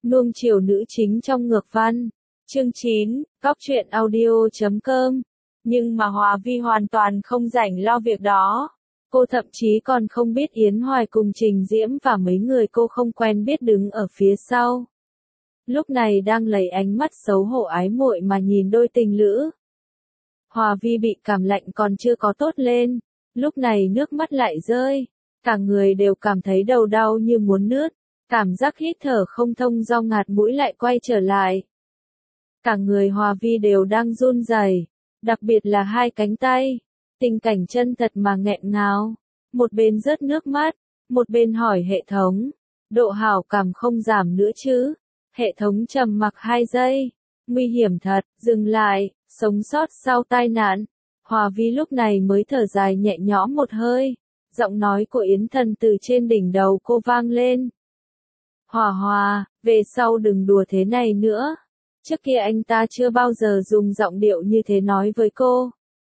Nuông chiều nữ chính trong ngược văn. Chương 9, Góc truyện audio.com. Nhưng mà Hòa Vi hoàn toàn không rảnh lo việc đó. Cô thậm chí còn không biết Yến Hoài cùng Trình Diễm và mấy người cô không quen biết đứng ở phía sau. Lúc này đang lấy ánh mắt xấu hổ ái muội mà nhìn đôi tình lữ. Hòa Vi bị cảm lạnh còn chưa có tốt lên, lúc này nước mắt lại rơi, cả người đều cảm thấy đầu đau như muốn nứt, cảm giác hít thở không thông do ngạt mũi lại quay trở lại. Cả người Hòa Vi đều đang run rẩy, đặc biệt là hai cánh tay, tình cảnh chân thật mà nghẹn ngào, một bên rớt nước mắt, một bên hỏi hệ thống, độ hảo cảm không giảm nữa chứ? Hệ thống trầm mặc 2 giây, nguy hiểm thật, dừng lại, sống sót sau tai nạn. Hòa Vi lúc này mới thở dài nhẹ nhõm một hơi, giọng nói của Yến Thần từ trên đỉnh đầu cô vang lên. Hòa Hòa, về sau đừng đùa thế này nữa. Trước kia anh ta chưa bao giờ dùng giọng điệu như thế nói với cô.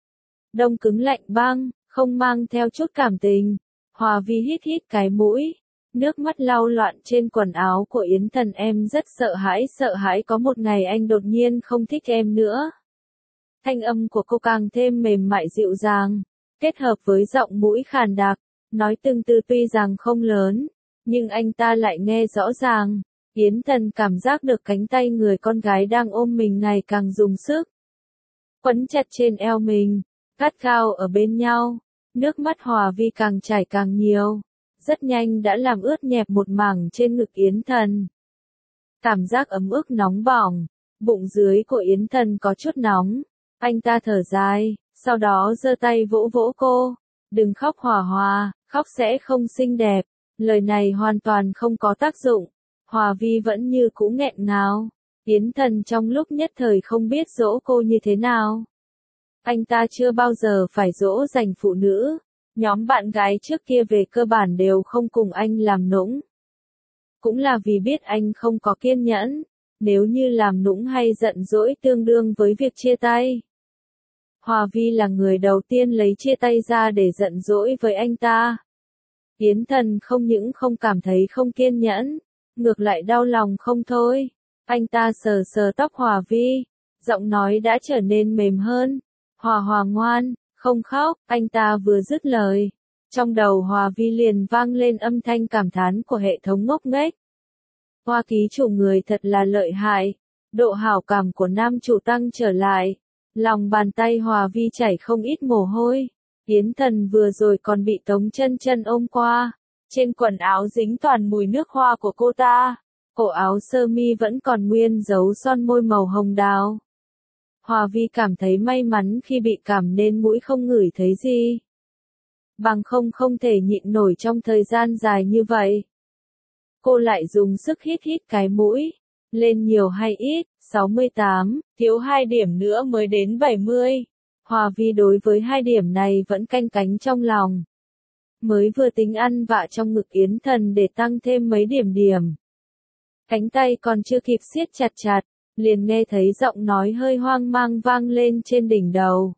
Đông cứng lạnh băng, không mang theo chút cảm tình. Hòa Vi hít hít cái mũi, nước mắt lau loạn trên quần áo của Yến Thần. Em rất sợ hãi có một ngày anh đột nhiên không thích em nữa. Thanh âm của cô càng thêm mềm mại dịu dàng, kết hợp với giọng mũi khàn đặc, nói từng từ tuy rằng không lớn, nhưng anh ta lại nghe rõ ràng. Yến Thần cảm giác được cánh tay người con gái đang ôm mình ngày càng dùng sức, quấn chặt trên eo mình, gắt gao ở bên nhau, nước mắt Hòa Vi càng chảy càng nhiều, rất nhanh đã làm ướt nhẹp một mảng trên ngực Yến Thần. Cảm giác ấm ức nóng bỏng, bụng dưới của Yến Thần có chút nóng, anh ta thở dài, sau đó giơ tay vỗ vỗ cô, đừng khóc Hòa Hòa, khóc sẽ không xinh đẹp. Lời này hoàn toàn không có tác dụng. Hòa Vi vẫn như cũ nghẹn ngào. Yến Thần trong lúc nhất thời không biết dỗ cô như thế nào. Anh ta chưa bao giờ phải dỗ dành phụ nữ. Nhóm bạn gái trước kia về cơ bản đều không cùng anh làm nũng. Cũng là vì biết anh không có kiên nhẫn. Nếu như làm nũng hay giận dỗi tương đương với việc chia tay. Hòa Vi là người đầu tiên lấy chia tay ra để giận dỗi với anh ta. Yến Thần không những không cảm thấy không kiên nhẫn, ngược lại đau lòng không thôi. Anh ta sờ sờ tóc Hòa Vi, giọng nói đã trở nên mềm hơn. Hòa Hòa ngoan, không khóc. Anh ta vừa dứt lời, trong đầu Hòa Vi liền vang lên âm thanh cảm thán của hệ thống ngốc nghếch. Hoa ký chủ người thật là lợi hại, độ hảo cảm của nam chủ tăng trở lại. Lòng bàn tay Hòa Vi chảy không ít mồ hôi. Yến Thần vừa rồi còn bị Tống Chân Chân ôm qua, trên quần áo dính toàn mùi nước hoa của cô ta, cổ áo sơ mi vẫn còn nguyên dấu son môi màu hồng đào. Hòa Vi cảm thấy may mắn khi bị cảm nên mũi không ngửi thấy gì. Bằng không thể nhịn nổi trong thời gian dài như vậy. Cô lại dùng sức hít hít cái mũi, lên nhiều hay ít, 68, thiếu 2 điểm nữa mới đến 70. Hòa Vi đối với 2 điểm này vẫn canh cánh trong lòng. Mới vừa tính ăn vạ trong ngực Yến Thần để tăng thêm mấy điểm. Cánh tay còn chưa kịp siết chặt, liền nghe thấy giọng nói hơi hoang mang vang lên trên đỉnh đầu.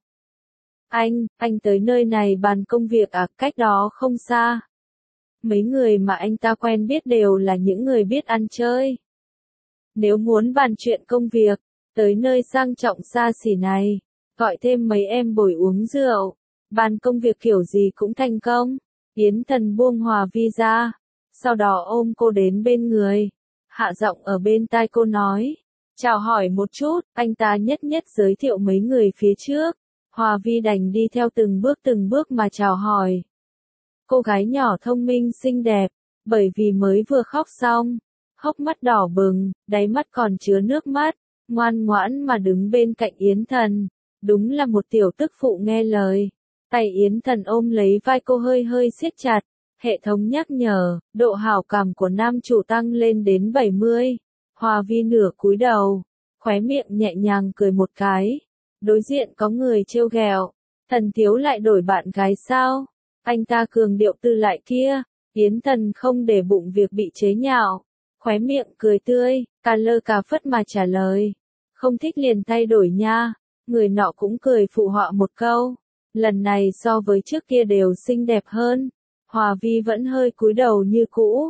Anh tới nơi này bàn công việc à? Cách đó không xa. Mấy người mà anh ta quen biết đều là những người biết ăn chơi. Nếu muốn bàn chuyện công việc, tới nơi sang trọng xa xỉ này, gọi thêm mấy em bồi uống rượu, bàn công việc kiểu gì cũng thành công. Yến Thần buông Hòa Vi ra, sau đó ôm cô đến bên người, hạ giọng ở bên tai cô nói, chào hỏi một chút. Anh ta nhất giới thiệu mấy người phía trước, Hòa Vi đành đi theo từng bước mà chào hỏi. Cô gái nhỏ thông minh xinh đẹp, bởi vì mới vừa khóc xong, hốc mắt đỏ bừng, đáy mắt còn chứa nước mắt, ngoan ngoãn mà đứng bên cạnh Yến Thần, đúng là một tiểu tức phụ nghe lời. Tay Yến Thần ôm lấy vai cô hơi siết chặt, hệ thống nhắc nhở, độ hảo cảm của nam chủ tăng lên đến 70. Hòa Vi nửa cúi đầu, khóe miệng nhẹ nhàng cười một cái. Đối diện có người trêu ghẹo, Thần thiếu lại đổi bạn gái sao? Anh ta cường điệu từ lại kia. Yến Thần không để bụng việc bị chế nhạo, khóe miệng cười tươi, cà lơ cà phất mà trả lời. Không thích liền thay đổi nha. Người nọ cũng cười phụ họa một câu. Lần này so với trước kia đều xinh đẹp hơn. Hòa Vi vẫn hơi cúi đầu như cũ,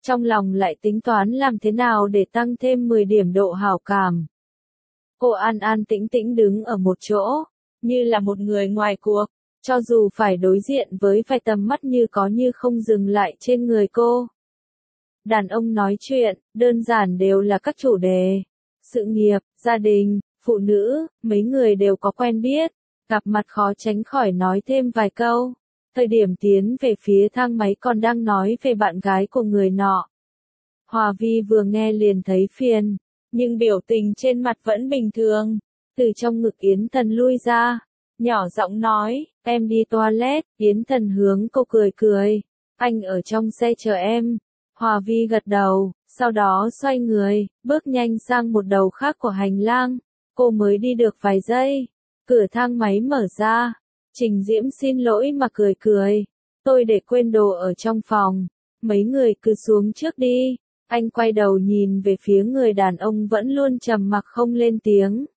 trong lòng lại tính toán làm thế nào để tăng thêm 10 điểm độ hảo cảm. Cô an an tĩnh tĩnh đứng ở một chỗ, như là một người ngoài cuộc, cho dù phải đối diện với vài tầm mắt như có như không dừng lại trên người cô. Đàn ông nói chuyện, đơn giản đều là các chủ đề. Sự nghiệp, gia đình, phụ nữ, mấy người đều có quen biết, gặp mặt khó tránh khỏi nói thêm vài câu. Thời điểm tiến về phía thang máy còn đang nói về bạn gái của người nọ. Hòa Vi vừa nghe liền thấy phiền, nhưng biểu tình trên mặt vẫn bình thường. Từ trong ngực Yến Thần lui ra, nhỏ giọng nói, em đi toilet. Yến Thần hướng cô cười cười, anh ở trong xe chờ em. Hòa Vi gật đầu, sau đó xoay người, bước nhanh sang một đầu khác của hành lang. Cô mới đi được vài giây, cửa thang máy mở ra. Trình Diễm xin lỗi mà cười cười, tôi để quên đồ ở trong phòng, mấy người cứ xuống trước đi. Anh quay đầu nhìn về phía người đàn ông vẫn luôn trầm mặc không lên tiếng.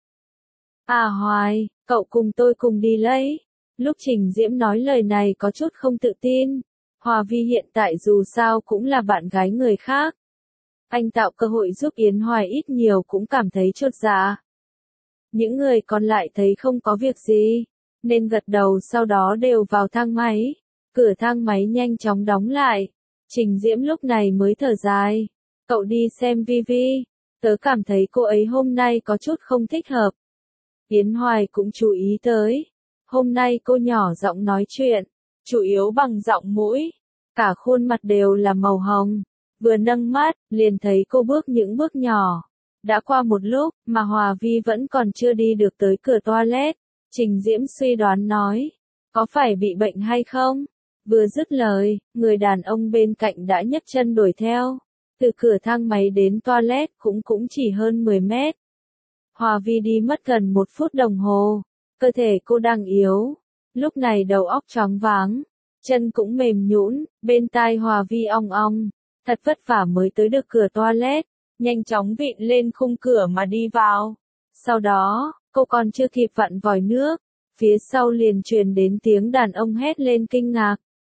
À Hoài, cậu cùng tôi cùng đi lấy. Lúc Trình Diễm nói lời này có chút không tự tin. Hòa Vi hiện tại dù sao cũng là bạn gái người khác. Anh tạo cơ hội giúp Yến Hoài ít nhiều cũng cảm thấy chột dạ. Những người còn lại thấy không có việc gì, nên gật đầu sau đó đều vào thang máy. Cửa thang máy nhanh chóng đóng lại. Trình Diễm lúc này mới thở dài. Cậu đi xem Vi, tớ cảm thấy cô ấy hôm nay có chút không thích hợp. Yến Hoài cũng chú ý tới. Hôm nay cô nhỏ giọng nói chuyện, chủ yếu bằng giọng mũi. Cả khuôn mặt đều là màu hồng. Vừa nâng mắt, liền thấy cô bước những bước nhỏ. Đã qua một lúc, mà Hòa Vi vẫn còn chưa đi được tới cửa toilet. Trình Diễm suy đoán nói, có phải bị bệnh hay không? Vừa dứt lời, người đàn ông bên cạnh đã nhấc chân đuổi theo. Từ cửa thang máy đến toilet cũng chỉ hơn 10 mét. Hòa Vi đi mất gần 1 phút đồng hồ. Cơ thể cô đang yếu. Lúc này đầu óc choáng váng. Chân cũng mềm nhũn, bên tai Hòa Vi ong ong. Thật vất vả mới tới được cửa toilet. Nhanh chóng vịn lên khung cửa mà đi vào. Sau đó, cô còn chưa kịp vặn vòi nước. Phía sau liền truyền đến tiếng đàn ông hét lên kinh ngạc.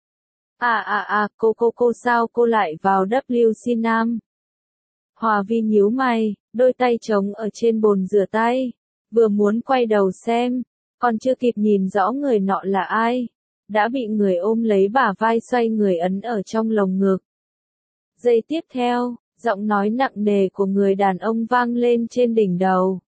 Cô sao cô lại vào WC Nam? Hòa Vi nhíu mày, đôi tay trống ở trên bồn rửa tay. Vừa muốn quay đầu xem, còn chưa kịp nhìn rõ người nọ là ai. Đã bị người ôm lấy bả vai xoay người ấn ở trong lồng ngực. Giây tiếp theo, giọng nói nặng nề của người đàn ông vang lên trên đỉnh đầu.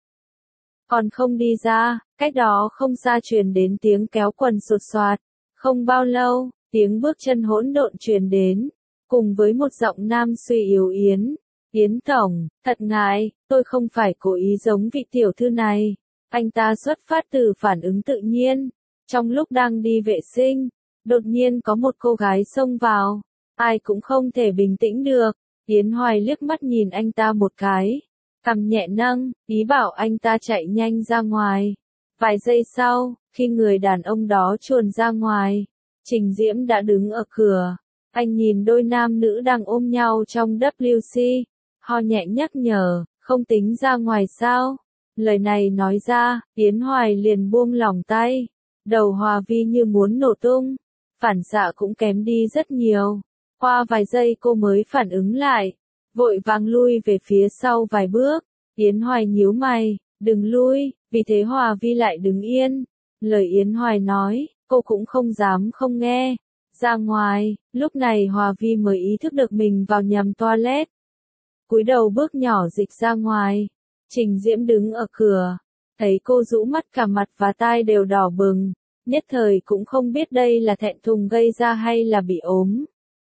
Còn không đi ra, cách đó không xa truyền đến tiếng kéo quần sột soạt. Không bao lâu, tiếng bước chân hỗn độn truyền đến, cùng với một giọng nam suy yếu Yến. Yến Tổng, thật ngại, tôi không phải cố ý giống vị tiểu thư này. Anh ta xuất phát từ phản ứng tự nhiên. Trong lúc đang đi vệ sinh, đột nhiên có một cô gái xông vào. Ai cũng không thể bình tĩnh được. Yến Hoài liếc mắt nhìn anh ta một cái. Cằm nhẹ nâng, ý bảo anh ta chạy nhanh ra ngoài. Vài giây sau, khi người đàn ông đó chuồn ra ngoài, Trình Diễm đã đứng ở cửa. Anh nhìn đôi nam nữ đang ôm nhau trong WC. Ho nhẹ nhắc nhở, không tính ra ngoài sao? Lời này nói ra, Yến Hoài liền buông lỏng tay. Đầu Hòa Vi như muốn nổ tung. Phản xạ cũng kém đi rất nhiều. Qua vài giây cô mới phản ứng lại. Vội vàng lui về phía sau vài bước. Yến Hoài nhíu mày, đừng lui, vì thế Hòa Vi lại đứng yên. Lời Yến Hoài nói, cô cũng không dám không nghe. Ra ngoài, lúc này Hòa Vi mới ý thức được mình vào nhầm toilet. Cúi đầu bước nhỏ dịch ra ngoài. Trình Diễm đứng ở cửa, thấy cô rũ mắt cả mặt và tai đều đỏ bừng. Nhất thời cũng không biết đây là thẹn thùng gây ra hay là bị ốm.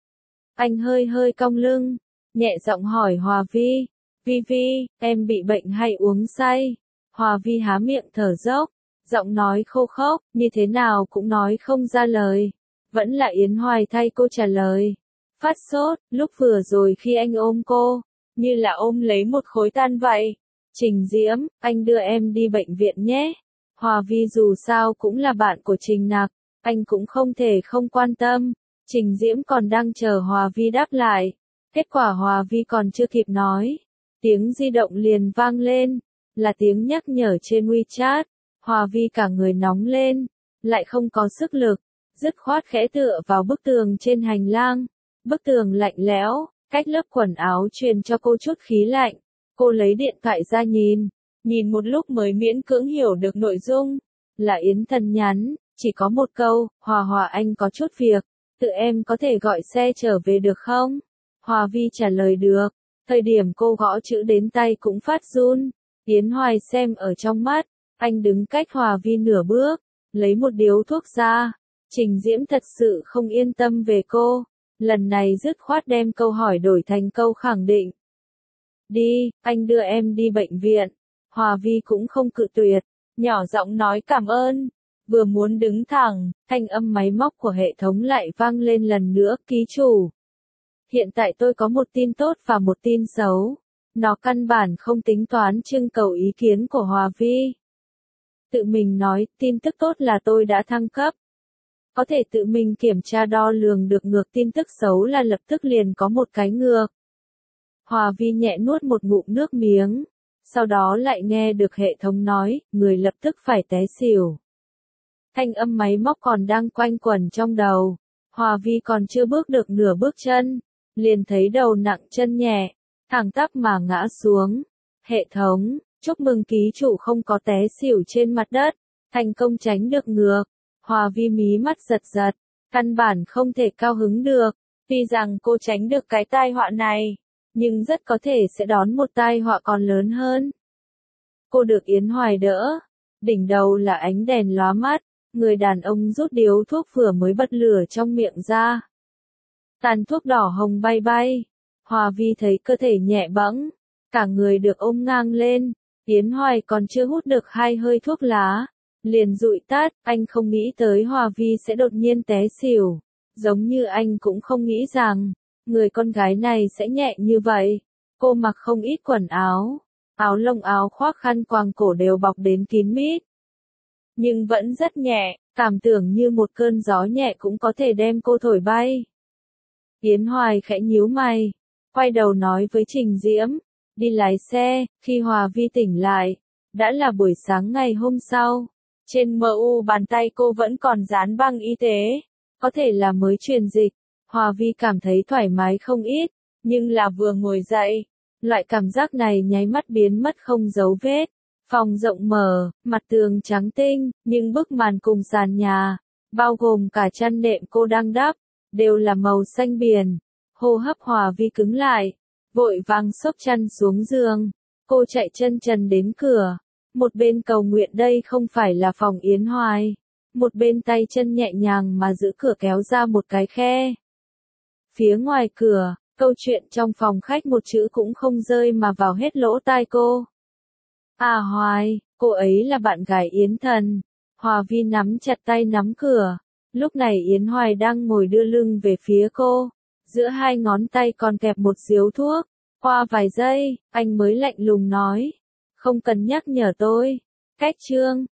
Anh hơi cong lưng, nhẹ giọng hỏi Hòa Vi. Vi, em bị bệnh hay uống say? Hòa Vi há miệng thở dốc, giọng nói khô khốc, như thế nào cũng nói không ra lời. Vẫn là Yến Hoài thay cô trả lời. Phát sốt, lúc vừa rồi khi anh ôm cô, như là ôm lấy một khối than vậy. Trình Diễm, anh đưa em đi bệnh viện nhé. Hòa Vi dù sao cũng là bạn của Trình Nặc, anh cũng không thể không quan tâm. Trình Diễm còn đang chờ Hòa Vi đáp lại. Kết quả Hòa Vi còn chưa kịp nói. Tiếng di động liền vang lên, là tiếng nhắc nhở trên WeChat. Hòa Vi cả người nóng lên, lại không có sức lực, dứt khoát khẽ tựa vào bức tường trên hành lang. Bức tường lạnh lẽo, cách lớp quần áo truyền cho cô chút khí lạnh. Cô lấy điện thoại ra nhìn một lúc mới miễn cưỡng hiểu được nội dung. Là Yến Thần nhắn, chỉ có một câu, Hòa Hòa anh có chút việc, tự em có thể gọi xe trở về được không? Hòa Vi trả lời được, thời điểm cô gõ chữ đến tay cũng phát run. Yến Hoài xem ở trong mắt, anh đứng cách Hòa Vi nửa bước, lấy một điếu thuốc ra. Trình Diễm thật sự không yên tâm về cô, lần này dứt khoát đem câu hỏi đổi thành câu khẳng định. Đi, anh đưa em đi bệnh viện. Hòa Vi cũng không cự tuyệt, nhỏ giọng nói cảm ơn. Vừa muốn đứng thẳng, thanh âm máy móc của hệ thống lại vang lên lần nữa, ký chủ. Hiện tại tôi có một tin tốt và một tin xấu. Nó căn bản không tính toán trưng cầu ý kiến của Hòa Vi. Tự mình nói, tin tức tốt là tôi đã thăng cấp. Có thể tự mình kiểm tra đo lường được ngược, tin tức xấu là lập tức liền có một cái ngược. Hòa Vi nhẹ nuốt một ngụm nước miếng, sau đó lại nghe được hệ thống nói, người lập tức phải té xỉu. Thanh âm máy móc còn đang quanh quẩn trong đầu. Hòa Vi còn chưa bước được nửa bước chân, liền thấy đầu nặng chân nhẹ, thẳng tắp mà ngã xuống. Hệ thống, chúc mừng ký chủ không có té xỉu trên mặt đất, thành công tránh được ngược. Hòa Vi mí mắt giật giật, căn bản không thể cao hứng được. Tuy rằng cô tránh được cái tai họa này, nhưng rất có thể sẽ đón một tai họa còn lớn hơn. Cô được Yến Hoài đỡ, đỉnh đầu là ánh đèn lóa mắt, người đàn ông rút điếu thuốc vừa mới bật lửa trong miệng ra. Tàn thuốc đỏ hồng bay bay, Hòa Vi thấy cơ thể nhẹ bẫng, cả người được ôm ngang lên. Yến Hoài còn chưa hút được 2 hơi thuốc lá, liền dụi tắt. Anh không nghĩ tới Hòa Vi sẽ đột nhiên té xỉu, giống như anh cũng không nghĩ rằng người con gái này sẽ nhẹ như vậy. Cô mặc không ít quần áo, áo lông áo khoác khăn quàng cổ đều bọc đến kín mít, nhưng vẫn rất nhẹ, cảm tưởng như một cơn gió nhẹ cũng có thể đem cô thổi bay. Yến Hoài khẽ nhíu mày, quay đầu nói với Trình Diễm, đi lái xe. Khi Hòa Vi tỉnh lại, đã là buổi sáng ngày hôm sau. Trên mu bàn tay cô vẫn còn dán băng y tế, có thể là mới truyền dịch. Hòa Vi cảm thấy thoải mái không ít, nhưng là vừa ngồi dậy, loại cảm giác này nháy mắt biến mất không dấu vết. Phòng rộng mở, mặt tường trắng tinh, nhưng bức màn cùng sàn nhà, bao gồm cả chăn nệm cô đang đắp, đều là màu xanh biển. Hô hấp Hòa Vi cứng lại, vội vàng xốc chăn xuống giường. Cô chạy chân trần đến cửa, một bên cầu nguyện đây không phải là phòng Yến Hoài, một bên tay chân nhẹ nhàng mà giữ cửa kéo ra một cái khe. Phía ngoài cửa, câu chuyện trong phòng khách một chữ cũng không rơi mà vào hết lỗ tai cô. À Hoài, cô ấy là bạn gái Yến Thần. Hòa Vi nắm chặt tay nắm cửa. Lúc này Yến Hoài đang ngồi đưa lưng về phía cô, giữa 2 ngón tay còn kẹp một điếu thuốc. Qua vài giây, anh mới lạnh lùng nói, không cần nhắc nhở tôi. Cách chương